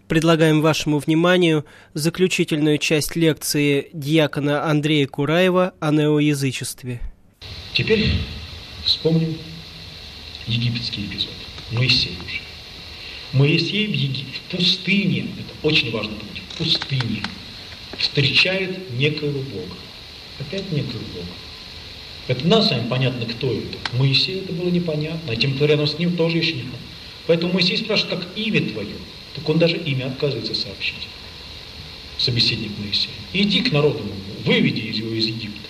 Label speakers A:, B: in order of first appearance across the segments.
A: Предлагаем вашему вниманию заключительную часть лекции диакона Андрея Кураева о неоязычестве.
B: Теперь вспомним египетский эпизод. Моисей уже. Моисей в пустыне, это очень важно помнить, в пустыне встречает некоего Бога. Опять некоего Бога. Это нам с вами понятно, кто это. Моисею это было непонятно, а тем, кто рядом с ним, тоже еще непонятно. Поэтому Моисей спрашивает, как имя твое? Так он даже имя отказывается сообщить. Собеседник Моисея. Иди к народу моему, выведи его из Египта.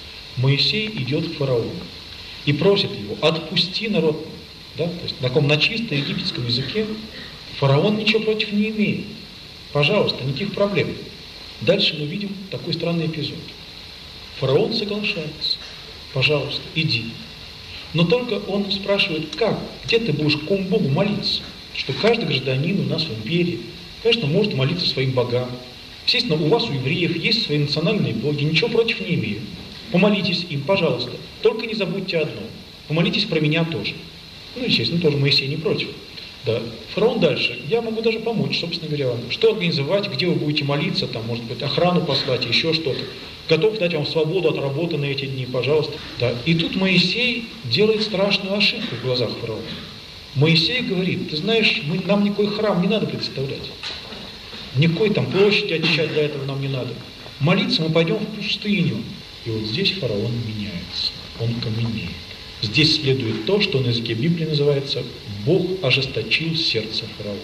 B: Моисей идет к фараону и просит его, отпусти народ мой. Да? То есть на чисто египетском языке фараон ничего против не имеет. Пожалуйста, никаких проблем. Дальше мы видим такой странный эпизод. Фараон соглашается. Пожалуйста, иди. Но только он спрашивает, как, где ты будешь к какому Богу молиться? Что каждый гражданин у нас в империи, конечно, может молиться своим богам. Естественно, у вас, у евреев, есть свои национальные боги, ничего против не имею. Помолитесь им, пожалуйста. Только не забудьте одно. Помолитесь про меня тоже. Ну, естественно, тоже Моисей не против. Да. Фараон дальше. Я могу даже помочь, собственно говоря, вам. Что организовать, где вы будете молиться, там, может быть, охрану послать, еще что-то. Готов дать вам свободу от работы на эти дни, пожалуйста. Да. И тут Моисей делает страшную ошибку в глазах фараона. Моисей говорит, ты знаешь, нам никакой храм не надо представлять. Никакой там площади очищать для этого нам не надо. Молиться мы пойдем в пустыню. И вот здесь фараон меняется. Он каменеет. Здесь следует то, что на языке Библии называется «Бог ожесточил сердце фараона».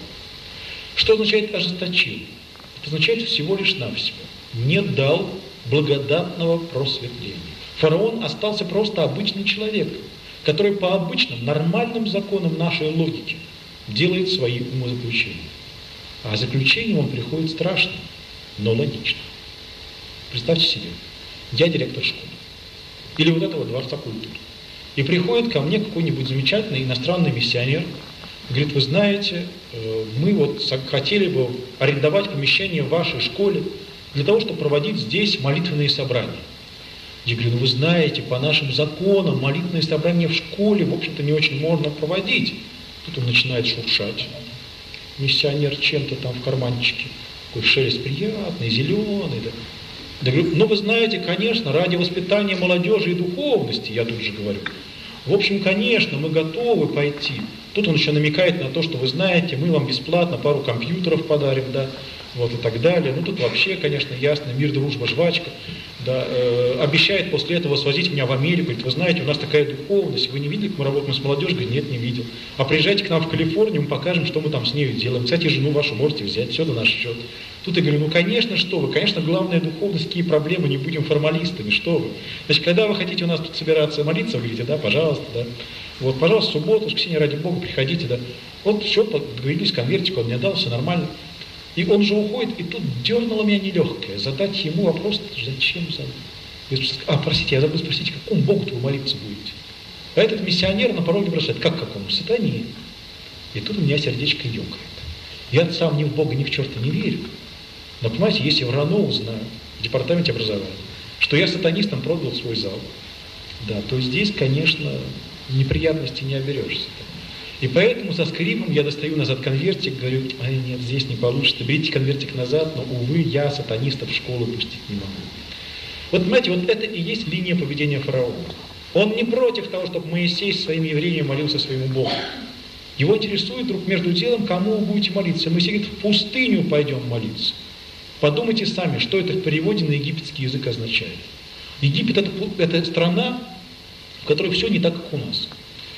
B: Что означает «ожесточил»? Это означает всего лишь навсего. Не дал благодатного просветления. Фараон остался просто обычным человеком, который по обычным, нормальным законам нашей логики делает свои умозаключения. А заключением он приходит страшно, но логично. Представьте себе, я директор школы, или вот этого дворца культуры. И приходит ко мне какой-нибудь замечательный иностранный миссионер, говорит, вы знаете, мы вот хотели бы арендовать помещение в вашей школе для того, чтобы проводить здесь молитвенные собрания. Я говорю, ну вы знаете, по нашим законам молитвенные собрания в школе, в общем-то, не очень можно проводить. Тут он начинает шуршать. Миссионер чем-то там в карманчике. Такой шелест приятный, зеленый. Да. Я говорю, ну вы знаете, конечно, ради воспитания молодежи и духовности, я тут же говорю. В общем, конечно, мы готовы пойти. Тут он еще намекает на то, что вы знаете, мы вам бесплатно пару компьютеров подарим, да, вот и так далее. Ну тут вообще, конечно, ясно, мир, дружба, жвачка. Да, обещает после этого свозить меня в Америку. Говорит, вы знаете, у нас такая духовность, вы не видели, как мы работаем с молодежью? Говорит, нет, не видел. А приезжайте к нам в Калифорнию, мы покажем, что мы там с нею делаем. Кстати, жену вашу можете взять, все на наш счет. Тут я говорю, ну конечно, что вы, конечно, главная духовность, какие проблемы, не будем формалистами, что вы. Значит, когда вы хотите у нас тут собираться молиться, вы говорите, да, пожалуйста, да. Вот, пожалуйста, в субботу, воскресенье, ради Бога, приходите, да. Вот все, договорились, конвертик он мне дал, все нормально. И он же уходит, и тут дернуло меня нелегкое задать ему вопрос, зачем задать? Простите, я забыл спросить, какому Богу-то вы молиться будете? А этот миссионер на пороге бросает, как какому? Сатане. И тут у меня сердечко ёкает. Я сам ни в Бога, ни в черта не верю. Но, понимаете, если в РАНО узнаю, в департаменте образования, что я сатанистам продал свой зал, да, то здесь, конечно, неприятностей не оберешься. И поэтому со скрипом я достаю назад конвертик, говорю, нет, здесь не получится, берите конвертик назад, но, увы, я сатанистов в школу пустить не могу. Вот, понимаете, вот это и есть линия поведения фараона. Он не против того, чтобы Моисей со своими евреями молился своему Богу. Его интересует вдруг между делом, кому вы будете молиться. Моисей говорит, в пустыню пойдем молиться. Подумайте сами, что это в переводе на египетский язык означает. Египет это страна, в которой все не так, как у нас.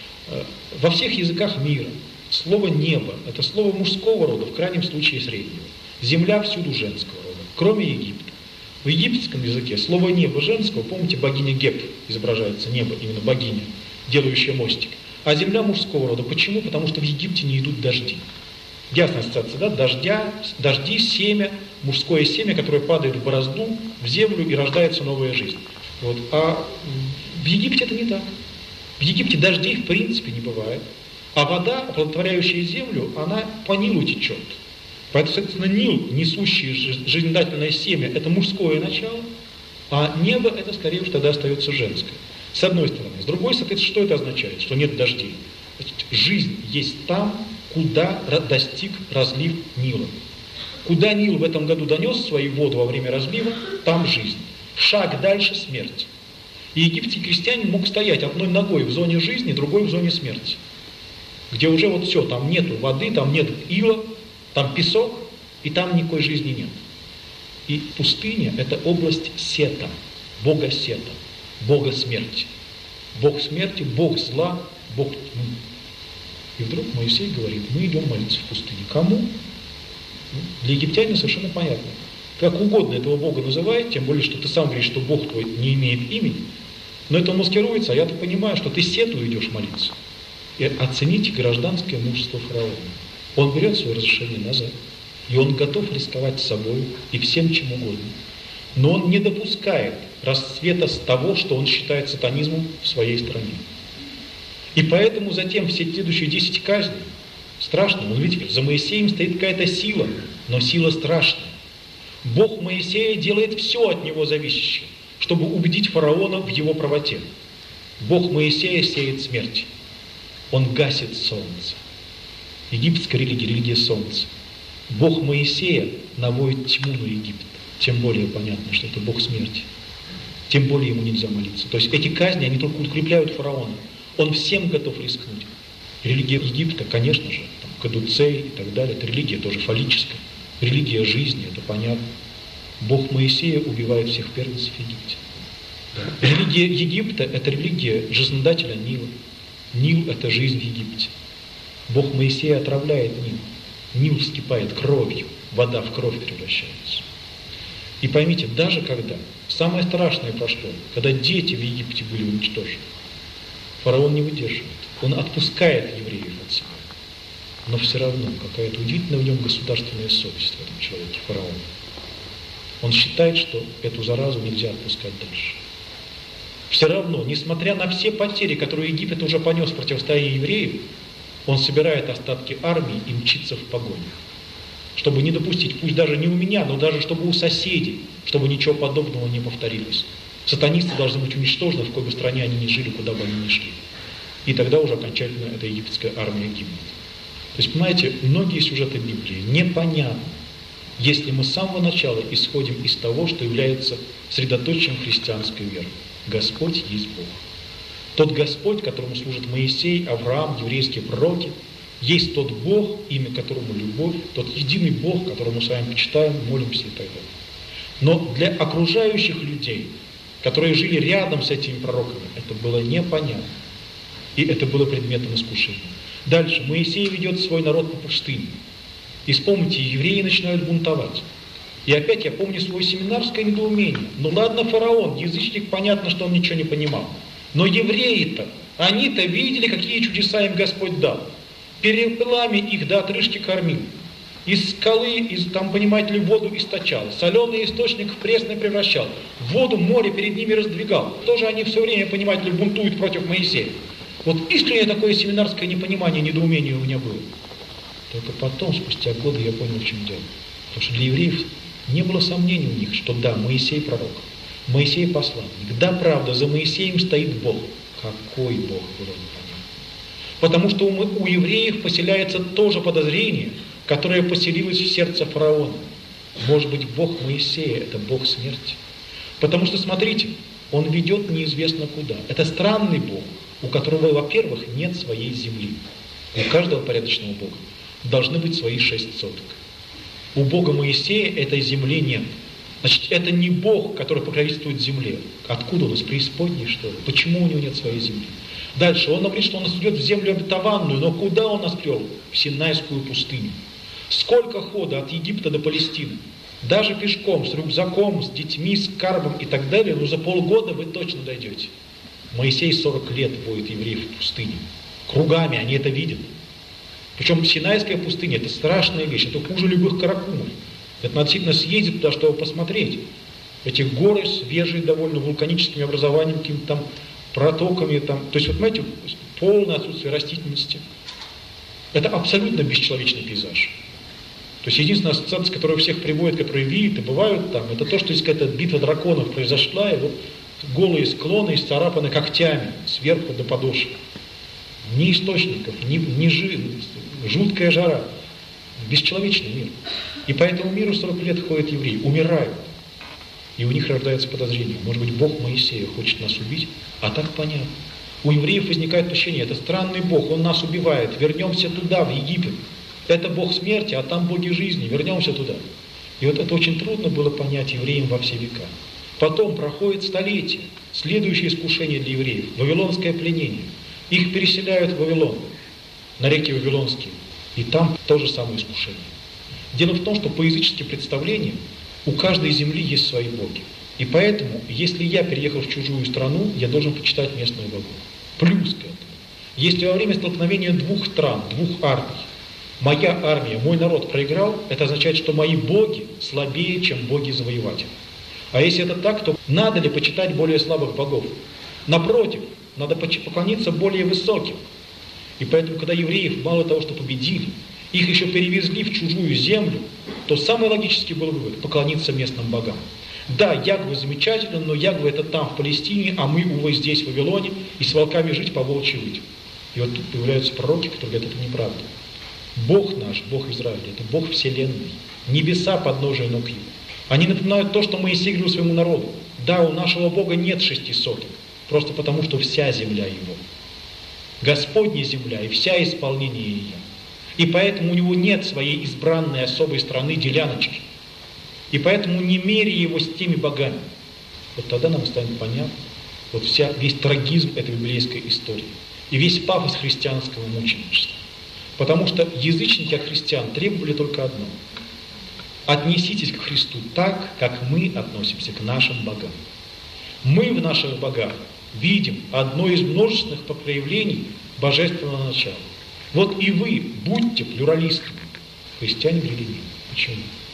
B: Во всех языках мира слово «небо» – это слово мужского рода, в крайнем случае среднего. Земля всюду женского рода, кроме Египта. В египетском языке слово «небо» женского, помните, богиня Геб изображается, небо, именно богиня, делающая мостик. А земля мужского рода. Почему? Потому что в Египте не идут дожди. Ясная ассоциация, да? Дожди, семя, мужское семя, которое падает в борозду, в землю и рождается новая жизнь. Вот. А в Египте это не так. В Египте дождей в принципе не бывает. А вода, оплодотворяющая землю, она по Нилу течет. Поэтому, соответственно, Нил, несущий жизнедательное семя, это мужское начало, а небо это скорее уж тогда остается женское. С одной стороны. С другой, соответственно, что это означает? Что нет дождей. Значит, жизнь есть там, куда достиг разлив Нила. Куда Нил в этом году донес свои воды во время разлива, там жизнь. Шаг дальше смерть. И египетский крестьянин мог стоять одной ногой в зоне жизни, другой в зоне смерти. Где уже вот все, там нету воды, там нет ила, там песок, и там никакой жизни нет. И пустыня – это область Сета, бога Сета, бога смерти. Бог смерти, бог зла, бог тьмы. И вдруг Моисей говорит, мы идем молиться в пустыне. Кому? Для египтянина совершенно понятно. Как угодно этого бога называет, тем более, что ты сам говоришь, что бог твой не имеет имени. Но это маскируется, а я-то понимаю, что ты Сету идешь молиться. И оцените гражданское мужество фараона. Он берет свое разрешение назад. И он готов рисковать собой и всем чем угодно. Но он не допускает расцвета с того, что он считает сатанизмом в своей стране. И поэтому затем все следующие 10 казней страшно. Он видите, за Моисеем стоит какая-то сила, но сила страшная. Бог Моисея делает все от него зависящее, чтобы убедить фараона в его правоте. Бог Моисея сеет смерть. Он гасит солнце. Египетская религия, религия солнца. Бог Моисея наводит тьму на Египет. Тем более понятно, что это Бог смерти. Тем более ему нельзя молиться. То есть эти казни, они только укрепляют фараона. Он всем готов рискнуть. Религия Египта, конечно же, там, Кадуцей и так далее, это религия тоже фаллическая. Религия жизни, это понятно. Бог Моисея убивает всех первенцев в Египте. Религия Египта – это религия жизнодателя Нила. Нил – это жизнь в Египте. Бог Моисея отравляет Нил. Нил вскипает кровью, вода в кровь превращается. И поймите, даже когда, самое страшное прошло, когда дети в Египте были уничтожены, фараон не выдерживает. Он отпускает евреев от себя. Но все равно какая-то удивительная в нем государственная совесть в этом человеке, фараон. Он считает, что эту заразу нельзя отпускать дальше. Все равно, несмотря на все потери, которые Египет уже понес в противостоянии евреев, он собирает остатки армии и мчится в погоню. Чтобы не допустить, пусть даже не у меня, но даже чтобы у соседей, чтобы ничего подобного не повторилось. Сатанисты должны быть уничтожены, в какой бы стране они ни жили, куда бы они ни шли. И тогда уже окончательно эта египетская армия гибнет. То есть, понимаете, многие сюжеты Библии непонятны, если мы с самого начала исходим из того, что является средоточием христианской веры. Господь есть Бог. Тот Господь, которому служит Моисей, Авраам, еврейские пророки, есть тот Бог, имя которому любовь, тот единый Бог, которому мы с вами почитаем, молимся и так далее. Но для окружающих людей, которые жили рядом с этими пророками, это было непонятно. И это было предметом искушения. Дальше. Моисей ведет свой народ по пустыне. И вспомните, евреи начинают бунтовать. И опять я помню свое семинарское недоумение. Ну ладно, фараон, язычник, понятно, что он ничего не понимал. Но евреи-то, они-то видели, какие чудеса им Господь дал. Перепелами их до отрыжки кормил. Из скалы, там, понимаете ли, воду источал. Соленый источник в пресный превращал. Воду, море перед ними раздвигал. Тоже они все время, понимаете ли, бунтуют против Моисея. Вот искреннее такое семинарское непонимание, недоумение у меня было. Только потом, спустя годы, я понял, в чем дело. Потому что для евреев не было сомнений у них, что да, Моисей пророк, Моисей посланник. Да, правда, за Моисеем стоит Бог. Какой Бог, было непонятно. Потому что у евреев поселяется то же подозрение, которое поселилось в сердце фараона. Может быть, Бог Моисея – это Бог смерти. Потому что, смотрите, он ведет неизвестно куда. Это странный Бог, у которого, во-первых, нет своей земли. У каждого порядочного Бога должны быть свои 6 соток. У Бога Моисея этой земли нет. Значит, это не Бог, который покровительствует земле. Откуда он? Из преисподней, что ли? Почему у него нет своей земли? Дальше, он говорит, что он нас ведет в землю обетованную, но куда он нас привел? В Синайскую пустыню. Сколько хода от Египта до Палестины? Даже пешком, с рюкзаком, с детьми, с карбом и так далее, но за полгода вы точно дойдете. Моисей 40 лет водит евреев в пустыне. Кругами, они это видят. Причем Синайская пустыня – это страшная вещь, это хуже любых каракумов. Это надо действительно съездить туда, чтобы посмотреть. Эти горы свежие, довольно вулканическими образованиями, какими-то там протоками. Там. То есть, вот понимаете, полное отсутствие растительности. Это абсолютно бесчеловечный пейзаж. То есть, единственная ассоциация, которая всех приводит, которые видят и бывают там, это то, что здесь какая-то битва драконов произошла, и вот голые склоны исцарапаны когтями сверху до подошвы. Ни источников, ни жуткая жара. Бесчеловечный мир. И по этому миру 40 лет ходят евреи, умирают. И у них рождается подозрение. Может быть, Бог Моисея хочет нас убить? А так понятно. У евреев возникает ощущение, это странный Бог, Он нас убивает, вернемся туда, в Египет. Это Бог смерти, а там боги жизни, вернемся туда. И вот это очень трудно было понять евреям во все века. Потом проходит столетие, следующее искушение для евреев, вавилонское пленение. Их переселяют в Вавилон, на реки Вавилонские, и там то же самое искушение. Дело в том, что по языческим представлениям у каждой земли есть свои боги. И поэтому, если я переехал в чужую страну, я должен почитать местных богов. Плюс к этому, если во время столкновения двух стран, двух армий, моя армия, мой народ проиграл, это означает, что мои боги слабее, чем боги-завоеватели. А если это так, то надо ли почитать более слабых богов? Напротив, надо поклониться более высоким. И поэтому, когда евреев мало того, что победили, их еще перевезли в чужую землю, то самый логический был вывод – поклониться местным богам. Да, Ягве замечателен, но Ягве это там, в Палестине, а мы, увы, здесь, в Вавилоне, и с волками жить, по волчьи выть. И вот тут появляются пророки, которые говорят, это неправда. Бог наш, Бог Израиля, это Бог Вселенной. Небеса подножие ног Его. Они напоминают то, что Моисей говорил своему народу. Да, у нашего Бога нет 6 соток, просто потому, что вся земля Его. Господня земля и вся исполнение ее. И поэтому у Него нет своей избранной особой страны деляночки. И поэтому не меряй Его с теми богами. Вот тогда нам станет понятно вот весь трагизм этой библейской истории. И весь пафос христианского мученичества. Потому что язычники от христиан требовали только одно. Отнеситесь к Христу так, как мы относимся к нашим богам. Мы в наших богах видим одно из множественных проявлений божественного начала. Вот и вы будьте плюралистами. Христиане говорили нет. Почему?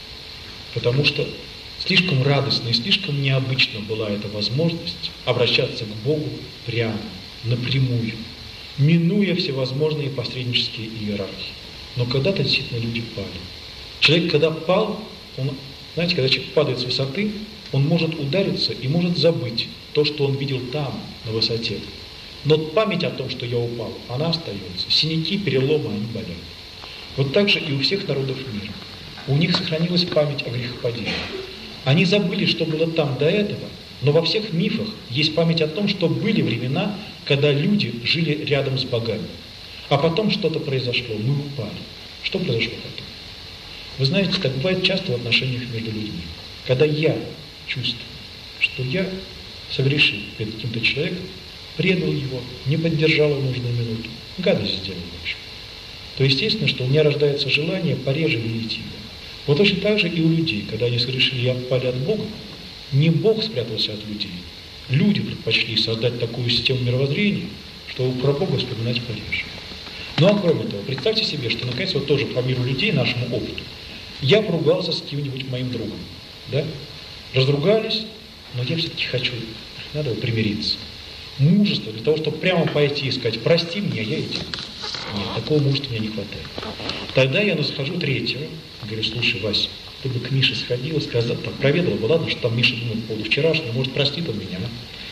B: Потому что слишком радостно и слишком необычно была эта возможность обращаться к Богу прямо, напрямую, минуя всевозможные посреднические иерархии. Но когда-то действительно люди пали. Человек, когда пал, знаете, когда человек падает с высоты, он может удариться и может забыть то, что он видел там, на высоте. Но память о том, что я упал, она остается. Синяки, переломы, они болят. Вот так же и у всех народов мира. У них сохранилась память о грехопадении. Они забыли, что было там до этого, но во всех мифах есть память о том, что были времена, когда люди жили рядом с богами. А потом что-то произошло, мы упали. Что произошло потом? Вы знаете, так бывает часто в отношениях между людьми. Когда я чувствую, что я согрешил перед каким-то человеком, предал его, не поддержал в нужную минуту, гадость сделал, в общем, то естественно, что у меня рождается желание пореже видеть его. Вот точно так же и у людей, когда они согрешили и отпали от Бога, не Бог спрятался от людей. Люди предпочли создать такую систему мировоззрения, чтобы про Бога вспоминать пореже. Ну а кроме того, представьте себе, что наконец вот тоже по миру людей, нашему опыту, я поругался с каким-нибудь моим другом, да? Разругались, но я все-таки хочу, надо примириться. Мужество для того, чтобы прямо пойти и сказать, прости меня, я иди. Нет, такого мужества мне не хватает. Тогда я нахожу третьего, говорю, слушай, Вася, ты бы к Мише сходила, сказала, так, проведала бы, ладно, что там Миша думает по поводу вчерашнего, может, простит он меня.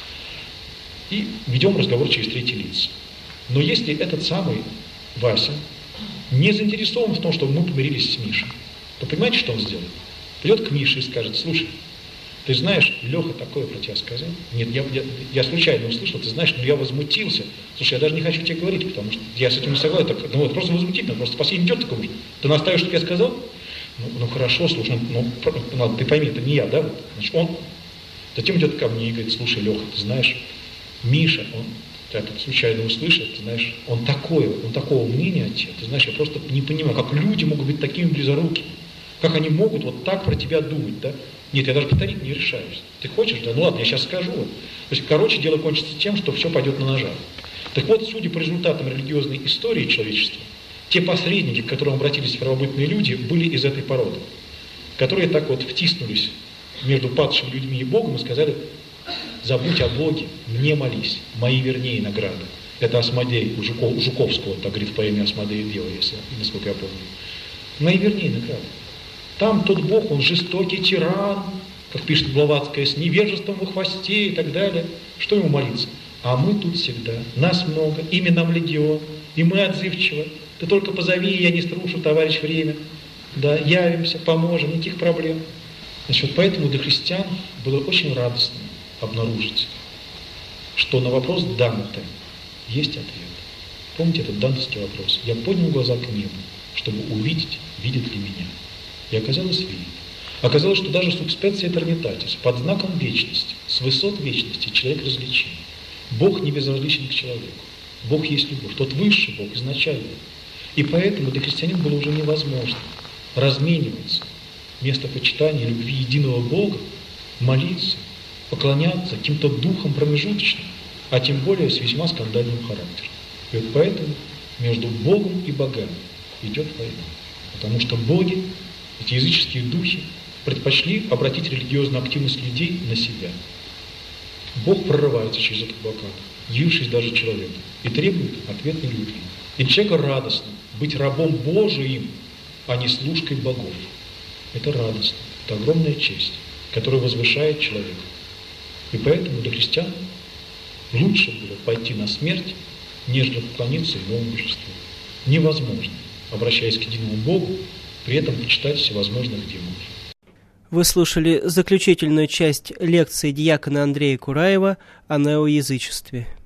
B: И ведем разговор через третьи лица. Но если этот самый Вася не заинтересован в том, чтобы мы помирились с Мишей, то понимаете, что он сделает? Придет к Мише и скажет, слушай, ты знаешь, Леха такое про тебя сказал. Нет, я случайно услышал, ты знаешь, но я возмутился. Слушай, я даже не хочу тебе говорить, потому что я с этим не согласен. Так, ну вот, просто возмутительно, просто спасение идет такому. Ты настаиваешь, что я сказал? Ну хорошо, слушай, ладно, ты пойми, это не я, да? Значит, он затем идет ко мне и говорит, слушай, Леха, ты знаешь, Миша, он это случайно услышит, ты знаешь, он такого мнения от тебя, ты знаешь, я просто не понимаю, как люди могут быть такими близорукими, как они могут вот так про тебя думать, да? Нет, я даже повторить не решаюсь. Ты хочешь, да? Ну ладно, я сейчас скажу. То есть, короче, дело кончится тем, что все пойдет на ножах. Так вот, судя по результатам религиозной истории человечества, те посредники, к которым обратились первобытные люди, были из этой породы, которые так вот втиснулись между падшими людьми и Богом и сказали, забудь о Боге, мне молись, мои вернее награды. Это Асмодей у Жуковского, так говорит в поэме «Асмодей и Дева», если, насколько я помню. Мои вернее награды. Там тот Бог, он жестокий тиран, как пишет Блаватская, с невежеством во хвосте и так далее. Что ему молиться? А мы тут всегда, нас много, имя нам легион, и мы отзывчивы. Ты только позови, я не струшу, товарищ, время. да, явимся, поможем, никаких проблем. Значит, вот поэтому для христиан было очень радостно обнаружить, что на вопрос Данте есть ответ. Помните этот дантовский вопрос? Я поднял глаза к небу, чтобы увидеть, видит ли меня. И оказалось, видит. Оказалось, что даже субспеция этернитатис, под знаком вечности, с высот вечности человек различим. Бог не безразличен к человеку. Бог есть любовь. Тот высший Бог изначально. И поэтому для христианина было уже невозможно размениваться вместо почитания любви единого Бога, молиться, поклоняться каким-то духам промежуточным, а тем более с весьма скандальным характером. И вот поэтому между Богом и богами идет война. Потому что боги, эти языческие духи, предпочли обратить религиозную активность людей на себя. Бог прорывается через этот блокад, явившись даже человеку, и требует ответной любви. И человеку радостно быть рабом Божиим, а не служкой богов. Это радостно, это огромная честь, которая возвышает человека. И поэтому для христиан лучше было пойти на смерть, нежели поклониться иному божеству. Невозможно, обращаясь к единому Богу, при этом почитать всевозможных демонов.
A: Вы слушали заключительную часть лекции диакона Андрея Кураева о неоязычестве.